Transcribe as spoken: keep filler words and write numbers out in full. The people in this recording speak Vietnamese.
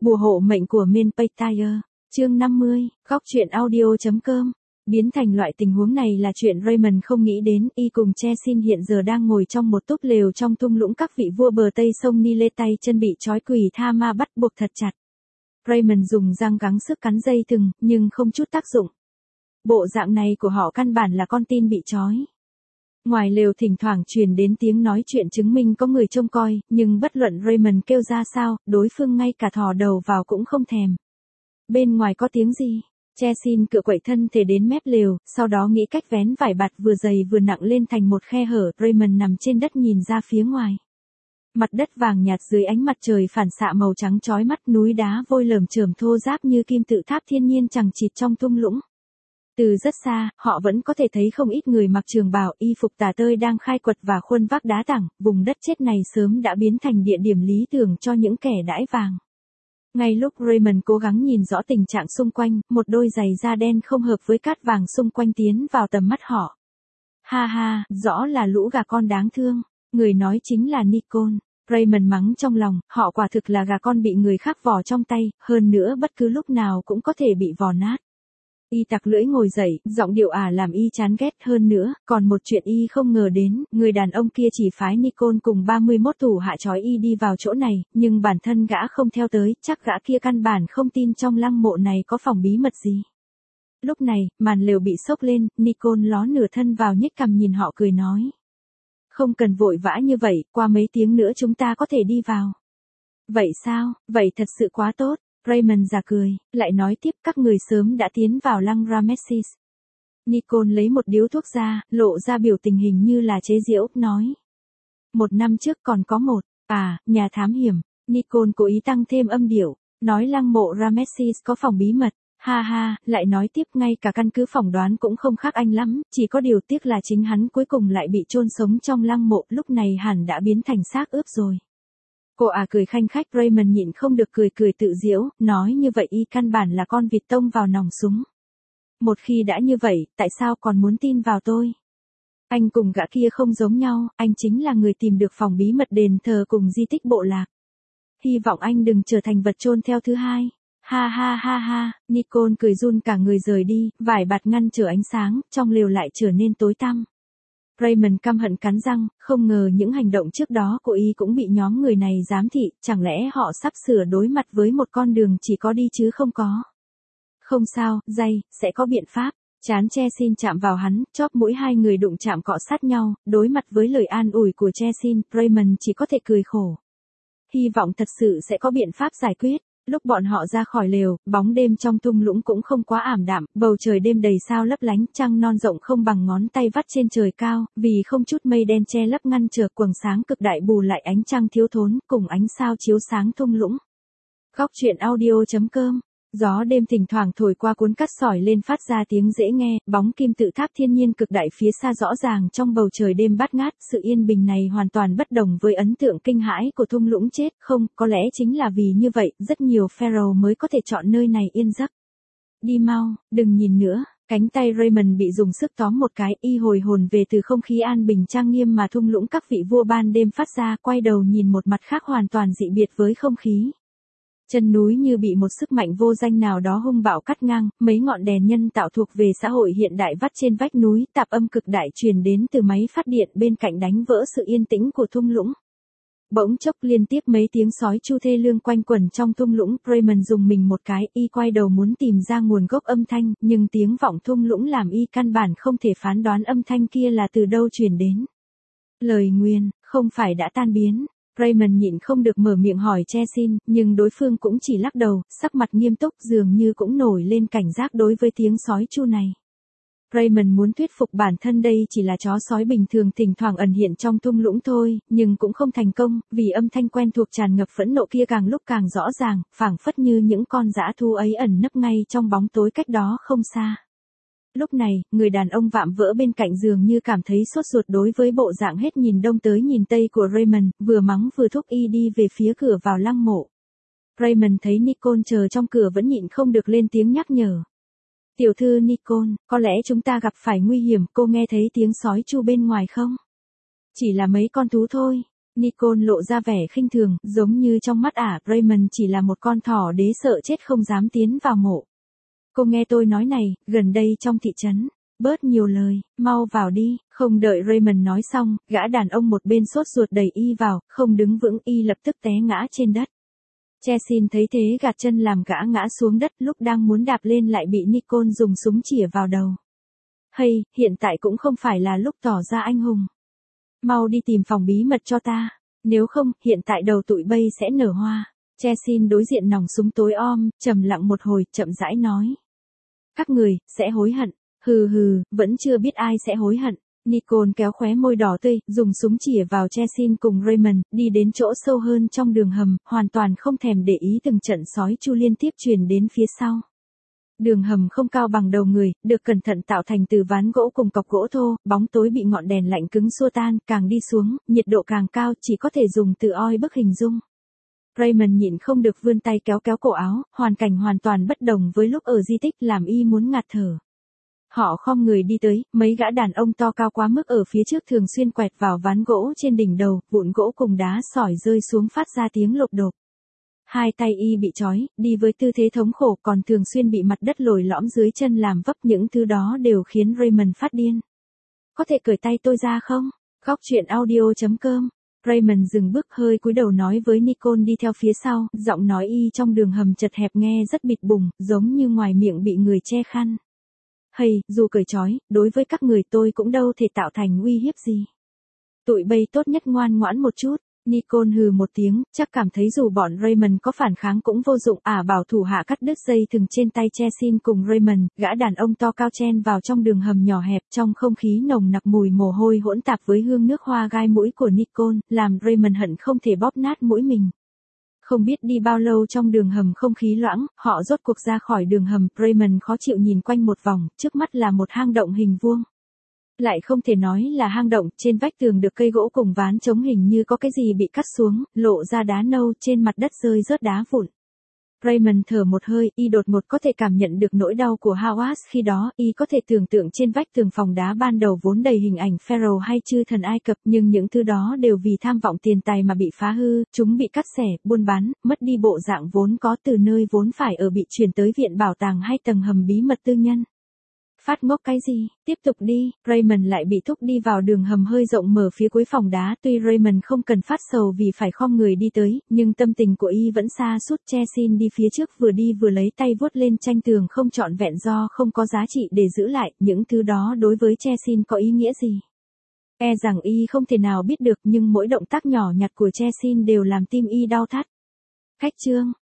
Bùa hộ mệnh của Menpaytire, chương năm mươi, góc truyện audio.com. Biến thành loại tình huống này là chuyện Raymond không nghĩ đến, y cùng Chesin hiện giờ đang ngồi trong một túp lều trong thung lũng các vị vua bờ tây sông Nile, tay chân bị trói quỳ tha ma bắt buộc thật chặt. Raymond dùng răng gắng sức cắn dây thừng, nhưng không chút tác dụng. Bộ dạng này của họ căn bản là con tin bị trói. Ngoài lều thỉnh thoảng truyền đến tiếng nói chuyện chứng minh có người trông coi, nhưng bất luận Raymond kêu ra sao, đối phương ngay cả thò đầu vào cũng không thèm. Bên ngoài có tiếng gì? Chesin cựa quậy thân thể đến mép lều, sau đó nghĩ cách vén vải bạt vừa dày vừa nặng lên thành một khe hở. Raymond nằm trên đất nhìn ra phía ngoài. Mặt đất vàng nhạt dưới ánh mặt trời phản xạ màu trắng chói mắt, núi đá vôi lởm chởm thô ráp như kim tự tháp thiên nhiên chằng chịt trong thung lũng. Từ rất xa, họ vẫn có thể thấy không ít người mặc trường bào, y phục tả tơi đang khai quật và khuân vác đá tảng. Vùng đất chết này sớm đã biến thành địa điểm lý tưởng cho những kẻ đãi vàng. Ngay lúc Raymond cố gắng nhìn rõ tình trạng xung quanh, một đôi giày da đen không hợp với cát vàng xung quanh tiến vào tầm mắt họ. Ha ha, rõ là lũ gà con đáng thương. Người nói chính là Nicole. Raymond mắng trong lòng, họ quả thực là gà con bị người khác vò trong tay, hơn nữa bất cứ lúc nào cũng có thể bị vò nát. Y tặc lưỡi ngồi dậy, giọng điệu ả làm y chán ghét hơn nữa, còn một chuyện y không ngờ đến, người đàn ông kia chỉ phái Nicole cùng ba mươi mốt thủ hạ trói y đi vào chỗ này, nhưng bản thân gã không theo tới, chắc gã kia căn bản không tin trong lăng mộ này có phòng bí mật gì. Lúc này, màn lều bị xốc lên, Nicole ló nửa thân vào nhếch cằm nhìn họ cười nói. Không cần vội vã như vậy, qua mấy tiếng nữa chúng ta có thể đi vào. Vậy sao, vậy thật sự quá tốt. Raymond già cười, lại nói tiếp các người sớm đã tiến vào lăng Ramesses. Nicole lấy một điếu thuốc ra, lộ ra biểu tình hình như là chế giễu, nói. Một năm trước còn có một, à, nhà thám hiểm. Nicole cố ý tăng thêm âm điệu, nói lăng mộ Ramesses có phòng bí mật. Ha ha, lại nói tiếp ngay cả căn cứ phỏng đoán cũng không khác anh lắm, chỉ có điều tiếc là chính hắn cuối cùng lại bị chôn sống trong lăng mộ, lúc này hẳn đã biến thành xác ướp rồi. Cô à cười khanh khách. Raymond nhịn không được cười cười tự giễu, nói như vậy y căn bản là con vịt tông vào nòng súng. Một khi đã như vậy, tại sao còn muốn tin vào tôi? Anh cùng gã kia không giống nhau, anh chính là người tìm được phòng bí mật đền thờ cùng di tích bộ lạc. Hy vọng anh đừng trở thành vật chôn theo thứ hai. Ha ha ha ha, Nicole cười run cả người rời đi, vải bạt ngăn trở ánh sáng, trong lều lại trở nên tối tăm. Raymond căm hận cắn răng, không ngờ những hành động trước đó của y cũng bị nhóm người này giám thị, chẳng lẽ họ sắp sửa đối mặt với một con đường chỉ có đi chứ không có. Không sao, dây, sẽ có biện pháp. Chán Chesin chạm vào hắn, chóp mũi hai người đụng chạm cọ sát nhau, đối mặt với lời an ủi của Chesin, Raymond chỉ có thể cười khổ. Hy vọng thật sự sẽ có biện pháp giải quyết. Lúc bọn họ ra khỏi lều, bóng đêm trong thung lũng cũng không quá ảm đạm, bầu trời đêm đầy sao lấp lánh, trăng non rộng không bằng ngón tay vắt trên trời cao, vì không chút mây đen che lấp ngăn trở quầng sáng cực đại bù lại ánh trăng thiếu thốn, cùng ánh sao chiếu sáng thung lũng. Góc truyện audio.com. Gió đêm thỉnh thoảng thổi qua cuốn cát sỏi lên phát ra tiếng dễ nghe, bóng kim tự tháp thiên nhiên cực đại phía xa rõ ràng trong bầu trời đêm bát ngát, sự yên bình này hoàn toàn bất đồng với ấn tượng kinh hãi của thung lũng chết, không, có lẽ chính là vì như vậy, rất nhiều pharaoh mới có thể chọn nơi này yên giấc. Đi mau, đừng nhìn nữa, cánh tay Raymond bị dùng sức tóm một cái, y hồi hồn về từ không khí an bình trang nghiêm mà thung lũng các vị vua ban đêm phát ra, quay đầu nhìn một mặt khác hoàn toàn dị biệt với không khí. Chân núi như bị một sức mạnh vô danh nào đó hung bạo cắt ngang, mấy ngọn đèn nhân tạo thuộc về xã hội hiện đại vắt trên vách núi, tạp âm cực đại truyền đến từ máy phát điện bên cạnh đánh vỡ sự yên tĩnh của thung lũng. Bỗng chốc liên tiếp mấy tiếng sói chu thê lương quanh quẩn trong thung lũng, Raymond dùng mình một cái, y quay đầu muốn tìm ra nguồn gốc âm thanh, nhưng tiếng vọng thung lũng làm y căn bản không thể phán đoán âm thanh kia là từ đâu truyền đến. Lời nguyền, không phải đã tan biến. Raymond nhịn không được mở miệng hỏi Chesin, nhưng đối phương cũng chỉ lắc đầu, sắc mặt nghiêm túc dường như cũng nổi lên cảnh giác đối với tiếng sói chu này. Raymond muốn thuyết phục bản thân đây chỉ là chó sói bình thường thỉnh thoảng ẩn hiện trong thung lũng thôi, nhưng cũng không thành công, vì âm thanh quen thuộc tràn ngập phẫn nộ kia càng lúc càng rõ ràng, phảng phất như những con dã thú ấy ẩn nấp ngay trong bóng tối cách đó không xa. Lúc này, người đàn ông vạm vỡ bên cạnh dường như cảm thấy sốt ruột đối với bộ dạng hết nhìn đông tới nhìn tây của Raymond, vừa mắng vừa thúc y đi về phía cửa vào lăng mộ. Raymond thấy Nicole chờ trong cửa vẫn nhịn không được lên tiếng nhắc nhở. Tiểu thư Nicole, có lẽ chúng ta gặp phải nguy hiểm, cô nghe thấy tiếng sói chu bên ngoài không? Chỉ là mấy con thú thôi. Nicole lộ ra vẻ khinh thường, giống như trong mắt ả, Raymond chỉ là một con thỏ đế sợ chết không dám tiến vào mộ. Cô nghe tôi nói này, gần đây trong thị trấn, bớt nhiều lời, mau vào đi, không đợi Raymond nói xong, gã đàn ông một bên sốt ruột đẩy y vào, không đứng vững y lập tức té ngã trên đất. Chesin thấy thế gạt chân làm gã ngã xuống đất, lúc đang muốn đạp lên lại bị Nicole dùng súng chĩa vào đầu. Hay, hiện tại cũng không phải là lúc tỏ ra anh hùng. Mau đi tìm phòng bí mật cho ta, nếu không, hiện tại đầu tụi bay sẽ nở hoa. Chesin đối diện nòng súng tối om, trầm lặng một hồi, chậm rãi nói. Các người, sẽ hối hận, hừ hừ, vẫn chưa biết ai sẽ hối hận. Nicole kéo khóe môi đỏ tươi, dùng súng chĩa vào Chesin cùng Raymond, đi đến chỗ sâu hơn trong đường hầm, hoàn toàn không thèm để ý từng trận sói chu liên tiếp truyền đến phía sau. Đường hầm không cao bằng đầu người, được cẩn thận tạo thành từ ván gỗ cùng cọc gỗ thô, bóng tối bị ngọn đèn lạnh cứng xua tan, càng đi xuống, nhiệt độ càng cao, chỉ có thể dùng từ oi bức hình dung. Raymond nhịn không được vươn tay kéo kéo cổ áo, hoàn cảnh hoàn toàn bất đồng với lúc ở di tích, làm y muốn ngạt thở. Họ khom người đi tới, mấy gã đàn ông to cao quá mức ở phía trước thường xuyên quẹt vào ván gỗ trên đỉnh đầu, vụn gỗ cùng đá sỏi rơi xuống phát ra tiếng lộp độp. Hai tay y bị trói, đi với tư thế thống khổ, còn thường xuyên bị mặt đất lồi lõm dưới chân làm vấp, những thứ đó đều khiến Raymond phát điên. Có thể cởi tay tôi ra không? Góc truyện audio chấm com. Raymond dừng bước, hơi cúi đầu nói với Nicole đi theo phía sau, giọng nói y trong đường hầm chật hẹp nghe rất bịt bùng, giống như ngoài miệng bị người che khăn. Hay, dù cởi trói, đối với các người tôi cũng đâu thể tạo thành uy hiếp gì. Tụi bay tốt nhất ngoan ngoãn một chút. Nicole hừ một tiếng, chắc cảm thấy dù bọn Raymond có phản kháng cũng vô dụng, ả bảo thủ hạ cắt đứt dây thừng trên tay Chesin cùng Raymond, gã đàn ông to cao chen vào trong đường hầm nhỏ hẹp, trong không khí nồng nặc mùi mồ hôi hỗn tạp với hương nước hoa gai mũi của Nicole, làm Raymond hận không thể bóp nát mũi mình. Không biết đi bao lâu trong đường hầm không khí loãng, họ rốt cuộc ra khỏi đường hầm, Raymond khó chịu nhìn quanh một vòng, trước mắt là một hang động hình vuông. Lại không thể nói là hang động, trên vách tường được cây gỗ cùng ván chống hình như có cái gì bị cắt xuống, lộ ra đá nâu, trên mặt đất rơi rớt đá vụn. Raymond thở một hơi, y đột ngột có thể cảm nhận được nỗi đau của Howard khi đó, y có thể tưởng tượng trên vách tường phòng đá ban đầu vốn đầy hình ảnh Pharaoh hay chư thần Ai Cập, nhưng những thứ đó đều vì tham vọng tiền tài mà bị phá hư, chúng bị cắt xẻ, buôn bán, mất đi bộ dạng vốn có, từ nơi vốn phải ở bị chuyển tới viện bảo tàng hay tầng hầm bí mật tư nhân. Phát ngốc cái gì, tiếp tục đi, Raymond lại bị thúc đi vào đường hầm hơi rộng mở phía cuối phòng đá, tuy Raymond không cần phát sầu vì phải khom người đi tới, nhưng tâm tình của y vẫn xa sút. Chesin đi phía trước vừa đi vừa lấy tay vuốt lên tranh tường không trọn vẹn do không có giá trị để giữ lại, những thứ đó đối với Chesin có ý nghĩa gì? E rằng y không thể nào biết được, nhưng mỗi động tác nhỏ nhặt của Chesin đều làm tim y đau thắt. Cách chương